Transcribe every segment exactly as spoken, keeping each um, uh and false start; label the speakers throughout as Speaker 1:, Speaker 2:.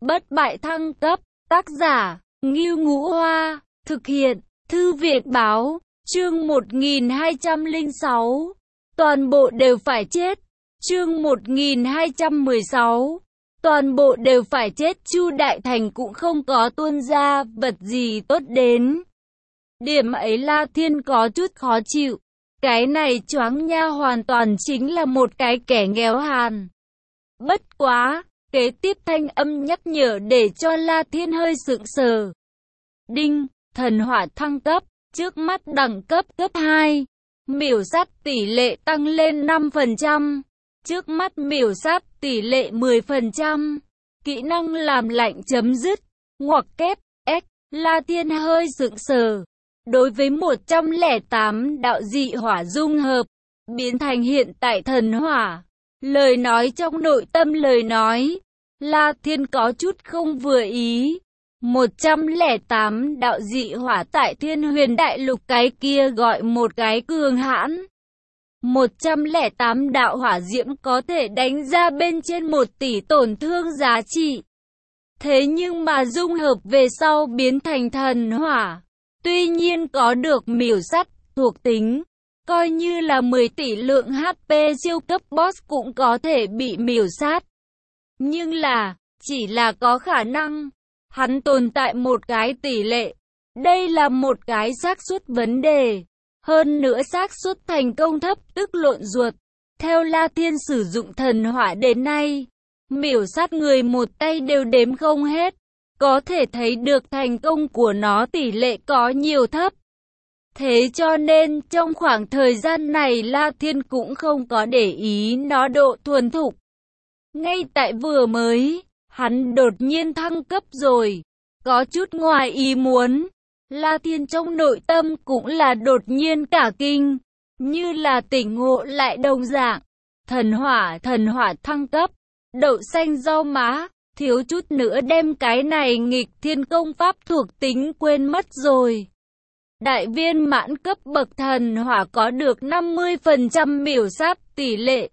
Speaker 1: Bất bại thăng cấp, tác giả, Ngưu Ngũ Hoa, thực hiện, Thư viện Báo, chương một nghìn hai trăm lẻ sáu, toàn bộ đều phải chết, chương một nghìn hai trăm mười sáu, toàn bộ đều phải chết. Chu Đại Thành cũng không có tuôn ra vật gì tốt đến. Điểm ấy La Thiên có chút khó chịu, cái này choáng nha hoàn toàn chính là một cái kẻ nghèo hàn. Bất quá, kế tiếp thanh âm nhắc nhở để cho La Thiên hơi sững sờ. Đinh, thần hỏa thăng cấp, trước mắt đẳng cấp cấp hai. Miểu sát tỷ lệ tăng lên năm phần trăm. Trước mắt miểu sát tỷ lệ mười phần trăm. Kỹ năng làm lạnh chấm dứt. Ngoặc kép, X, La Thiên hơi sững sờ. Đối với một trăm lẻ tám đạo dị hỏa dung hợp, biến thành hiện tại thần hỏa. Lời nói trong nội tâm lời nói, La Thiên có chút không vừa ý. một trăm lẻ tám đạo dị hỏa tại Thiên Huyền Đại Lục cái kia gọi một cái cường hãn. một trăm lẻ tám đạo hỏa diễm có thể đánh ra bên trên một tỷ tổn thương giá trị. Thế nhưng mà dung hợp về sau biến thành thần hỏa, tuy nhiên có được miểu sát thuộc tính, coi như là mười tỷ lượng hát pê siêu cấp boss cũng có thể bị miểu sát. Nhưng là, chỉ là có khả năng, hắn tồn tại một cái tỷ lệ. Đây là một cái xác suất vấn đề. Hơn nữa xác suất thành công thấp tức lộn ruột. Theo La Thiên sử dụng thần hỏa đến nay, miểu sát người một tay đều đếm không hết. Có thể thấy được thành công của nó tỷ lệ có nhiều thấp. Thế cho nên trong khoảng thời gian này La Thiên cũng không có để ý nó độ thuần thục. Ngay tại vừa mới, hắn đột nhiên thăng cấp rồi. Có chút ngoài ý muốn. La Thiên trong nội tâm cũng là đột nhiên cả kinh. Như là tỉnh ngộ lại đồng dạng. Thần hỏa, thần hỏa thăng cấp. Đậu xanh rau má. Thiếu chút nữa đem cái này nghịch thiên công pháp thuộc tính quên mất rồi. Đại viên mãn cấp bậc thần hỏa có được năm mươi phần trăm miểu sát tỷ lệ.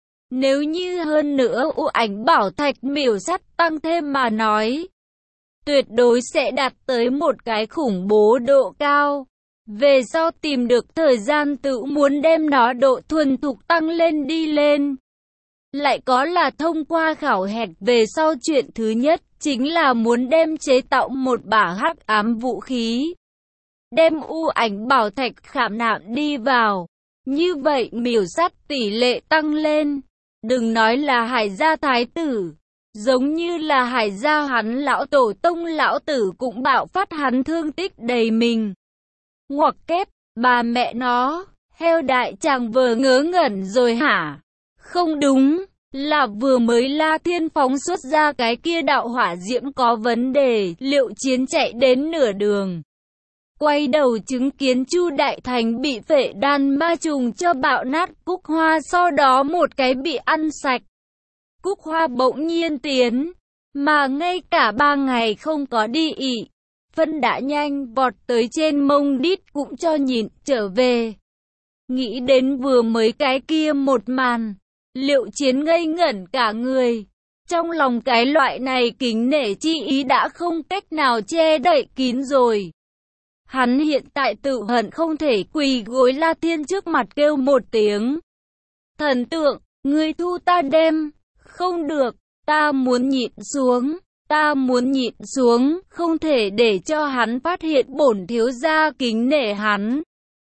Speaker 1: Nếu như hơn nữa u ảnh bảo thạch miểu sát tăng thêm mà nói, tuyệt đối sẽ đạt tới một cái khủng bố độ cao. Về sau tìm được thời gian tự muốn đem nó độ thuần thục tăng lên đi lên. Lại có là thông qua khảo hạch về sau chuyện thứ nhất chính là muốn đem chế tạo một bả hắc ám vũ khí. Đem u ảnh bảo thạch khảm nạm đi vào. Như vậy miểu sát tỷ lệ tăng lên. Đừng nói là Hải gia thái tử. Giống như là Hải gia hắn lão tổ tông lão tử cũng bạo phát hắn thương tích đầy mình. Ngoặc kép, bà mẹ nó, heo đại chàng vừa ngớ ngẩn rồi hả? Không đúng, là vừa mới La Thiên phóng xuất ra cái kia đạo hỏa diễm có vấn đề, liệu chiến chạy đến nửa đường. Quay đầu chứng kiến Chu Đại Thành bị phệ đan ma trùng cho bạo nát cúc hoa, sau đó một cái bị ăn sạch. Cúc hoa bỗng nhiên tiến, mà ngay cả ba ngày không có đi ị. Phân đã nhanh vọt tới trên mông đít cũng cho nhịn trở về. Nghĩ đến vừa mới cái kia một màn, liệu chiến ngây ngẩn cả người. Trong lòng cái loại này kính nể chi ý đã không cách nào che đậy kín rồi. Hắn hiện tại tự hận không thể quỳ gối La Thiên trước mặt kêu một tiếng. Thần tượng, ngươi thu ta đem. Không được, ta muốn nhịn xuống. Ta muốn nhịn xuống, không thể để cho hắn phát hiện bổn thiếu gia kính nể hắn.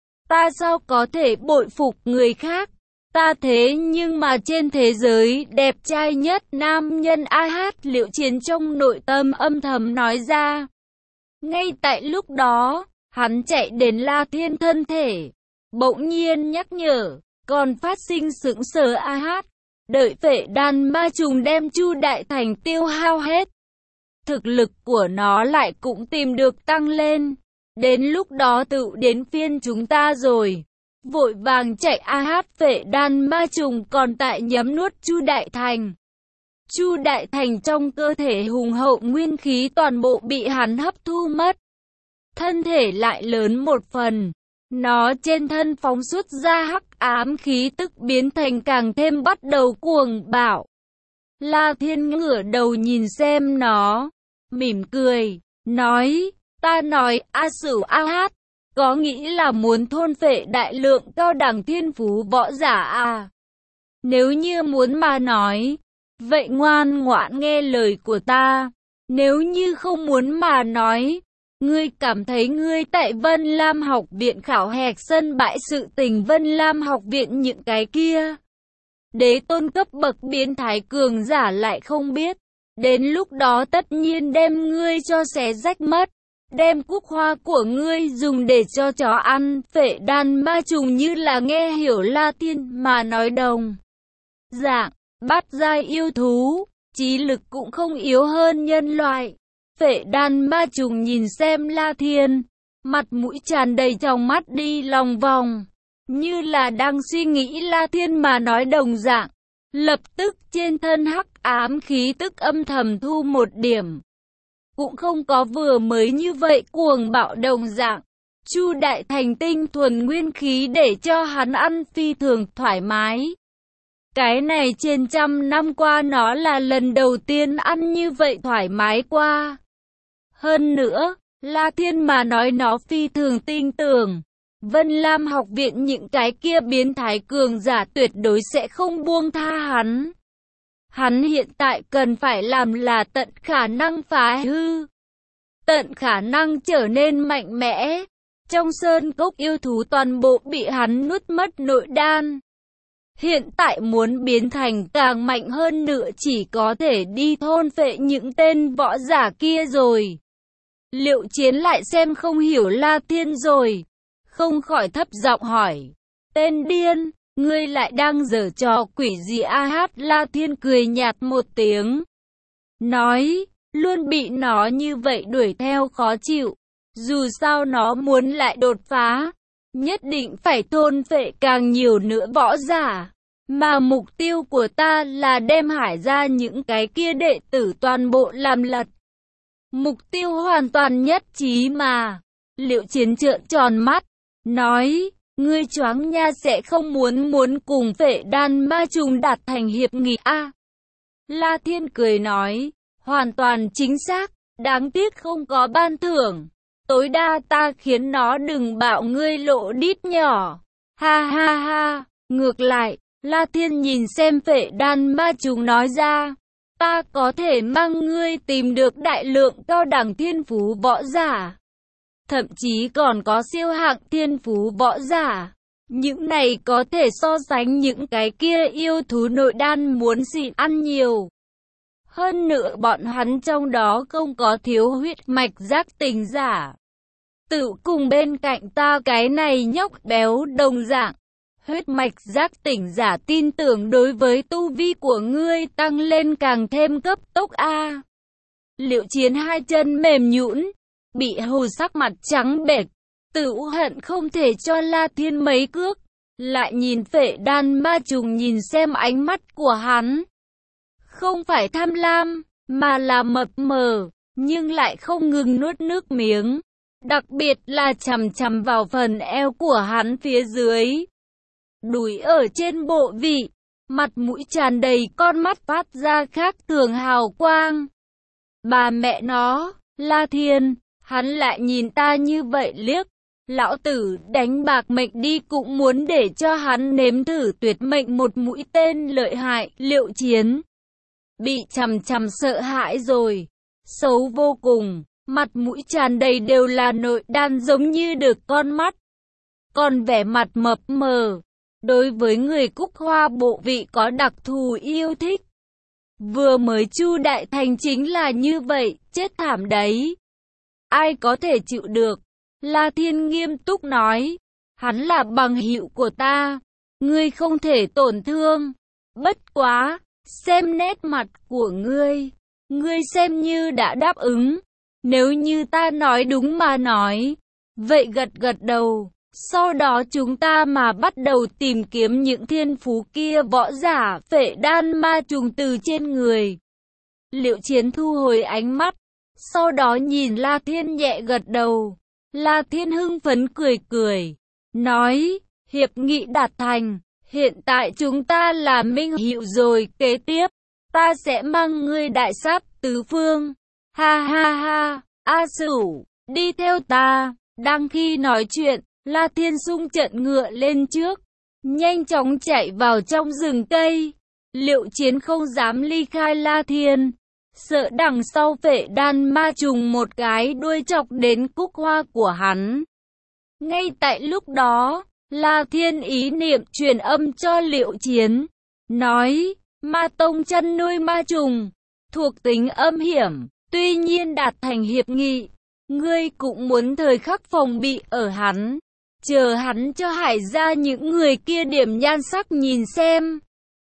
Speaker 1: Ta sao có thể bội phục người khác? Ta thế nhưng mà trên thế giới đẹp trai nhất nam nhân a hát Liệu Chiến trong nội tâm âm thầm nói ra. Ngay tại lúc đó, hắn chạy đến La Thiên thân thể. Bỗng nhiên nhắc nhở, còn phát sinh sững sờ a hát. Đợi phệ đan ma trùng đem Chu Đại Thành tiêu hao hết. Thực lực của nó lại cũng tìm được tăng lên. Đến lúc đó tự đến phiên chúng ta rồi. Vội vàng chạy a hát phệ đan ma trùng còn tại nhấm nuốt Chu Đại Thành. Chu Đại Thành trong cơ thể hùng hậu nguyên khí toàn bộ bị hắn hấp thu mất. Thân thể lại lớn một phần. Nó trên thân phóng xuất ra hắc ám khí tức biến thành càng thêm bắt đầu cuồng bạo. La Thiên ngửa đầu nhìn xem nó, mỉm cười, nói, ta nói, A Sửu A Hát, có nghĩ là muốn thôn phệ đại lượng cao đẳng thiên phú võ giả à? Nếu như muốn mà nói, vậy ngoan ngoãn nghe lời của ta. Nếu như không muốn mà nói, ngươi cảm thấy ngươi tại Vân Lam học viện khảo hạch sân bãi sự tình Vân Lam học viện những cái kia. Đế tôn cấp bậc biến thái cường giả lại không biết. Đến lúc đó tất nhiên đem ngươi cho xé rách mất. Đem cúc hoa của ngươi dùng để cho chó ăn. Phệ đan ma trùng như là nghe hiểu La Thiên mà nói đồng dạng, bát giai yêu thú, trí lực cũng không yếu hơn nhân loại. Phệ đan ma trùng nhìn xem La Thiên, mặt mũi tràn đầy trong mắt đi lòng vòng, như là đang suy nghĩ La Thiên mà nói đồng dạng. Lập tức trên thân hắc ám khí tức âm thầm thu một điểm. Cũng không có vừa mới như vậy cuồng bạo đồng dạng. Chu đại thành tinh thuần nguyên khí để cho hắn ăn phi thường thoải mái. Cái này trên trăm năm qua nó là lần đầu tiên ăn như vậy thoải mái qua. Hơn nữa, La Thiên mà nói nó phi thường tin tưởng. Vân Lam học viện những cái kia biến thái cường giả tuyệt đối sẽ không buông tha hắn. Hắn hiện tại cần phải làm là tận khả năng phá hư. Tận khả năng trở nên mạnh mẽ. Trong sơn cốc yêu thú toàn bộ bị hắn nuốt mất nội đan. Hiện tại muốn biến thành càng mạnh hơn nữa chỉ có thể đi thôn phệ những tên võ giả kia rồi. Liệu Chiến lại xem không hiểu La Thiên rồi. Không khỏi thấp giọng hỏi. Tên điên, ngươi lại đang giở trò quỷ gì a hát? La Thiên cười nhạt một tiếng. Nói, luôn bị nó như vậy đuổi theo khó chịu. Dù sao nó muốn lại đột phá. Nhất định phải thôn phệ càng nhiều nữa võ giả. Mà mục tiêu của ta là đem Hải ra những cái kia đệ tử toàn bộ làm lật. Mục tiêu hoàn toàn nhất trí mà. Liệu Chiến trợn tròn mắt. Nói, ngươi choáng nha, sẽ không muốn muốn cùng phệ đan ma trùng đạt thành hiệp nghị a à? La Thiên cười nói, hoàn toàn chính xác, đáng tiếc không có ban thưởng. Tối đa ta khiến nó đừng bảo ngươi lộ đít nhỏ. Ha ha ha, ngược lại, La Thiên nhìn xem phệ đan ma trùng nói ra, ta có thể mang ngươi tìm được đại lượng cao đẳng thiên phú võ giả. Thậm chí còn có siêu hạng thiên phú võ giả. Những này có thể so sánh những cái kia yêu thú nội đan muốn xịn ăn nhiều. Hơn nữa bọn hắn trong đó không có thiếu huyết mạch giác tỉnh giả. Tự cùng bên cạnh ta cái này nhóc béo đồng dạng. Huyết mạch giác tỉnh giả tin tưởng đối với tu vi của ngươi tăng lên càng thêm cấp tốc a. Liệu Chiến hai chân mềm nhũn, bị hù sắc mặt trắng bệch, tự hận không thể cho La Thiên mấy cước. Lại nhìn phệ đan ma trùng nhìn xem ánh mắt của hắn. Không phải tham lam, mà là mập mờ, nhưng lại không ngừng nuốt nước miếng. Đặc biệt là chằm chằm vào phần eo của hắn phía dưới. Đùi ở trên bộ vị, mặt mũi tràn đầy con mắt phát ra khác thường hào quang. Bà mẹ nó, La Thiên, hắn lại nhìn ta như vậy liếc. Lão tử đánh bạc mệnh đi cũng muốn để cho hắn nếm thử tuyệt mệnh một mũi tên lợi hại. Liệu Chiến bị chằm chằm sợ hãi rồi, xấu vô cùng, mặt mũi tràn đầy đều là nội đan giống như được con mắt. Còn vẻ mặt mập mờ, đối với người cúc hoa bộ vị có đặc thù yêu thích. Vừa mới Chu Đại Thành chính là như vậy, chết thảm đấy. Ai có thể chịu được? La Thiên nghiêm túc nói, hắn là bằng hữu của ta, ngươi không thể tổn thương. Bất quá, xem nét mặt của ngươi, ngươi xem như đã đáp ứng. Nếu như ta nói đúng mà nói, vậy gật gật đầu. Sau đó chúng ta mà bắt đầu tìm kiếm những thiên phú kia võ giả phệ đan ma trùng từ trên người. Liệu Chiến thu hồi ánh mắt, sau đó nhìn La Thiên nhẹ gật đầu. La Thiên hưng phấn cười cười, nói, hiệp nghị đạt thành, hiện tại chúng ta là minh hữu rồi, kế tiếp, ta sẽ mang ngươi đại sát tứ phương. Ha ha ha, A Sửu, đi theo ta. Đang khi nói chuyện, La Thiên xung trận ngựa lên trước, nhanh chóng chạy vào trong rừng cây. Liệu Chiến không dám ly khai La Thiên, sợ đằng sau Phệ Đan ma trùng một cái đuôi chọc đến cúc hoa của hắn. Ngay tại lúc đó, La Thiên ý niệm truyền âm cho Liệu Chiến, nói, Ma Tông chăn nuôi ma trùng, thuộc tính âm hiểm, tuy nhiên đạt thành hiệp nghị, ngươi cũng muốn thời khắc phòng bị ở hắn, chờ hắn cho Hải gia những người kia điểm nhan sắc nhìn xem,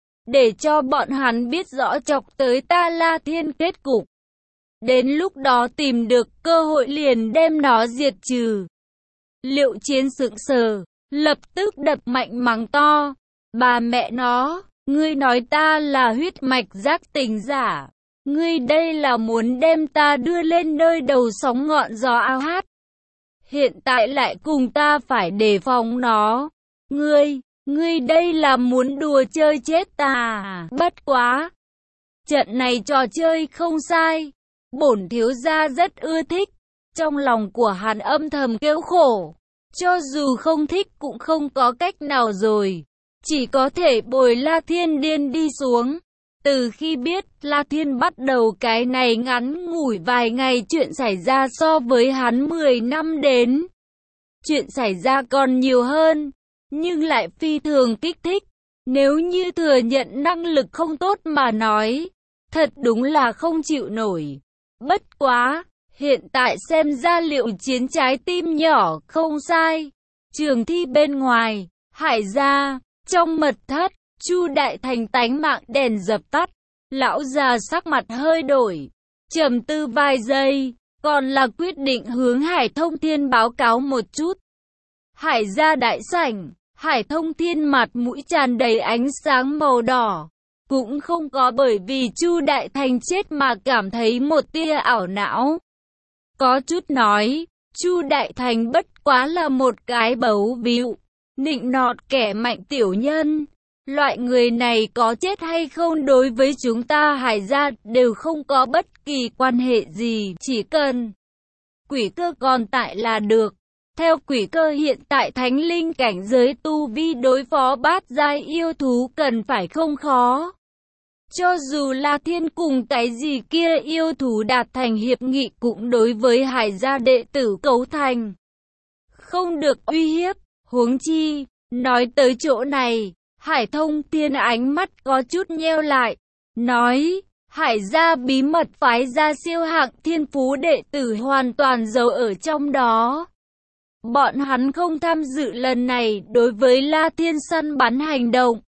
Speaker 1: để cho bọn hắn biết rõ chọc tới ta La Thiên kết cục. Đến lúc đó tìm được cơ hội liền đem nó diệt trừ. Liệu Chiến sững sờ, lập tức đập mạnh mắng to, bà mẹ nó, ngươi nói ta là huyết mạch giác tình giả, ngươi đây là muốn đem ta đưa lên nơi đầu sóng ngọn gió ao hát. Hiện tại lại cùng ta phải đề phòng nó, ngươi, ngươi đây là muốn đùa chơi chết ta à? Bất quá, trận này trò chơi không sai, bổn thiếu gia rất ưa thích. Trong lòng của hắn âm thầm kêu khổ, cho dù không thích cũng không có cách nào rồi, chỉ có thể bồi La Thiên điên đi xuống. Từ khi biết La Thiên bắt đầu cái này ngắn ngủi vài ngày chuyện xảy ra so với hắn mười năm đến, chuyện xảy ra còn nhiều hơn, nhưng lại phi thường kích thích. Nếu như thừa nhận năng lực không tốt mà nói, thật đúng là không chịu nổi. Bất quá, hiện tại xem ra Liệu Chiến trái tim nhỏ không sai. Trường thi bên ngoài, Hải gia, trong mật thất, Chu Đại Thành tánh mạng đèn dập tắt. Lão già sắc mặt hơi đổi, trầm tư vài giây, còn là quyết định hướng Hải Thông Thiên báo cáo một chút. Hải gia đại sảnh, Hải Thông Thiên mặt mũi tràn đầy ánh sáng màu đỏ, cũng không có bởi vì Chu Đại Thành chết mà cảm thấy một tia ảo não. Có chút nói, Chu Đại Thành bất quá là một cái bấu víu, nịnh nọt kẻ mạnh tiểu nhân. Loại người này có chết hay không đối với chúng ta Hải gia đều không có bất kỳ quan hệ gì, chỉ cần quỷ cơ còn tại là được. Theo quỷ cơ hiện tại thánh linh cảnh giới tu vi đối phó bát giai yêu thú cần phải không khó. Cho dù là thiên cùng cái gì kia yêu thú đạt thành hiệp nghị cũng đối với Hải gia đệ tử cấu thành không được uy hiếp, huống chi, nói tới chỗ này, Hải Thông Thiên ánh mắt có chút nheo lại, nói, Hải gia bí mật phái ra siêu hạng thiên phú đệ tử hoàn toàn giấu ở trong đó. Bọn hắn không tham dự lần này đối với La Thiên săn bắn hành động.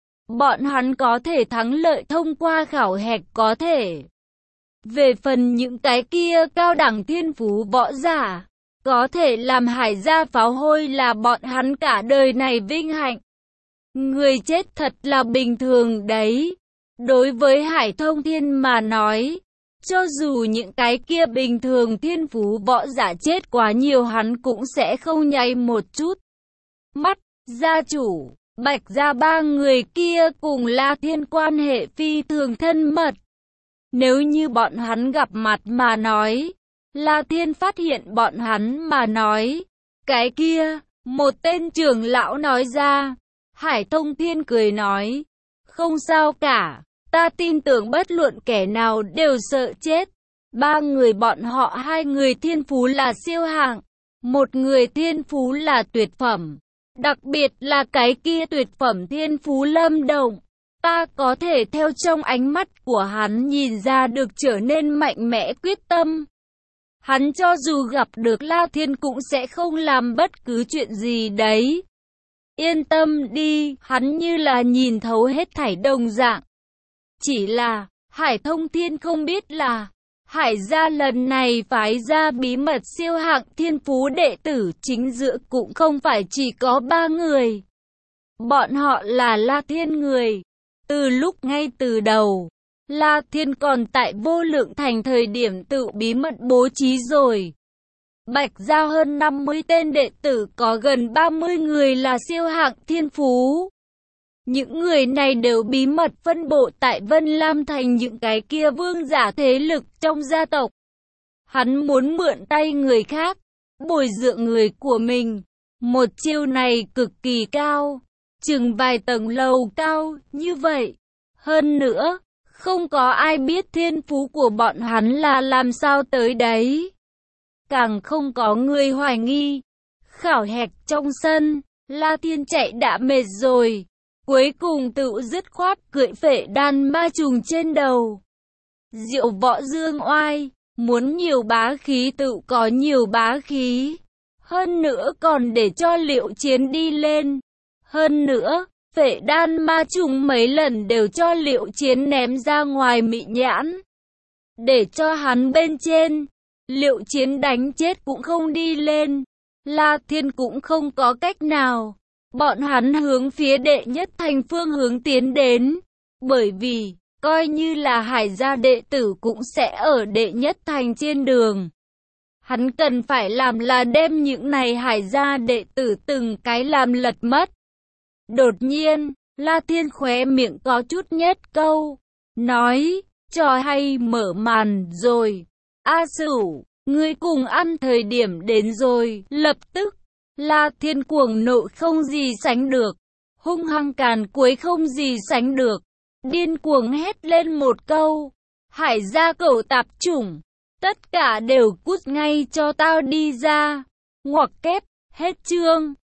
Speaker 1: Bọn hắn có thể thắng lợi thông qua khảo hạch có thể. Về phần những cái kia cao đẳng thiên phú võ giả, có thể làm Hải gia pháo hôi là bọn hắn cả đời này vinh hạnh. Người chết thật là bình thường đấy. Đối với Hải Thông Thiên mà nói, cho dù những cái kia bình thường thiên phú võ giả chết quá nhiều hắn cũng sẽ không nháy một chút. Mắt, gia chủ, Bạch gia ba người kia cùng La Thiên quan hệ phi thường thân mật. Nếu như bọn hắn gặp mặt mà nói, La Thiên phát hiện bọn hắn mà nói, cái kia, một tên trưởng lão nói ra. Hải Thông Thiên cười nói, không sao cả, ta tin tưởng bất luận kẻ nào đều sợ chết. Ba người bọn họ hai người thiên phú là siêu hạng, một người thiên phú là tuyệt phẩm, đặc biệt là cái kia tuyệt phẩm thiên phú Lâm Đồng. Ta có thể theo trong ánh mắt của hắn nhìn ra được trở nên mạnh mẽ quyết tâm. Hắn cho dù gặp được La Thiên cũng sẽ không làm bất cứ chuyện gì đấy. Yên tâm đi, hắn như là nhìn thấu hết thảy đồng dạng. Chỉ là, Hải Thông Thiên không biết là, Hải gia lần này phái ra bí mật siêu hạng thiên phú đệ tử chính giữa cũng không phải chỉ có ba người. Bọn họ là La Thiên người. Từ lúc ngay từ đầu, La Thiên còn tại Vô Lượng Thành thời điểm tự bí mật bố trí rồi. Bạch gia hơn năm mươi tên đệ tử có gần ba mươi người là siêu hạng thiên phú. Những người này đều bí mật phân bộ tại Vân Lam thành những cái kia vương giả thế lực trong gia tộc. Hắn muốn mượn tay người khác, bồi dưỡng người của mình. Một chiêu này cực kỳ cao, chừng vài tầng lầu cao như vậy. Hơn nữa, không có ai biết thiên phú của bọn hắn là làm sao tới đấy. Càng không có người hoài nghi. Khảo hạch trong sân, La Thiên chạy đã mệt rồi. Cuối cùng tự dứt khoát cưỡi phệ đan ma trùng trên đầu. Diệu võ dương oai, muốn nhiều bá khí tự có nhiều bá khí. Hơn nữa còn để cho Liệu Chiến đi lên. Hơn nữa, phệ đan ma trùng mấy lần đều cho Liệu Chiến ném ra ngoài mị nhãn. Để cho hắn bên trên, Liệu Chiến đánh chết cũng không đi lên. La Thiên cũng không có cách nào. Bọn hắn hướng phía đệ nhất thành phương hướng tiến đến. Bởi vì, coi như là Hải gia đệ tử cũng sẽ ở đệ nhất thành trên đường. Hắn cần phải làm là đem những này Hải gia đệ tử từng cái làm lật mất. Đột nhiên, La Thiên khóe miệng có chút nhếch câu. Nói, trò hay mở màn rồi. A Sửu, ngươi cùng ăn thời điểm đến rồi. Lập tức, La Thiên cuồng nộ không gì sánh được. Hung hăng càn quấy không gì sánh được. Điên cuồng hét lên một câu. Hải gia cẩu tạp chủng. Tất cả đều cút ngay cho tao đi ra. Ngoặc kép, hết chương.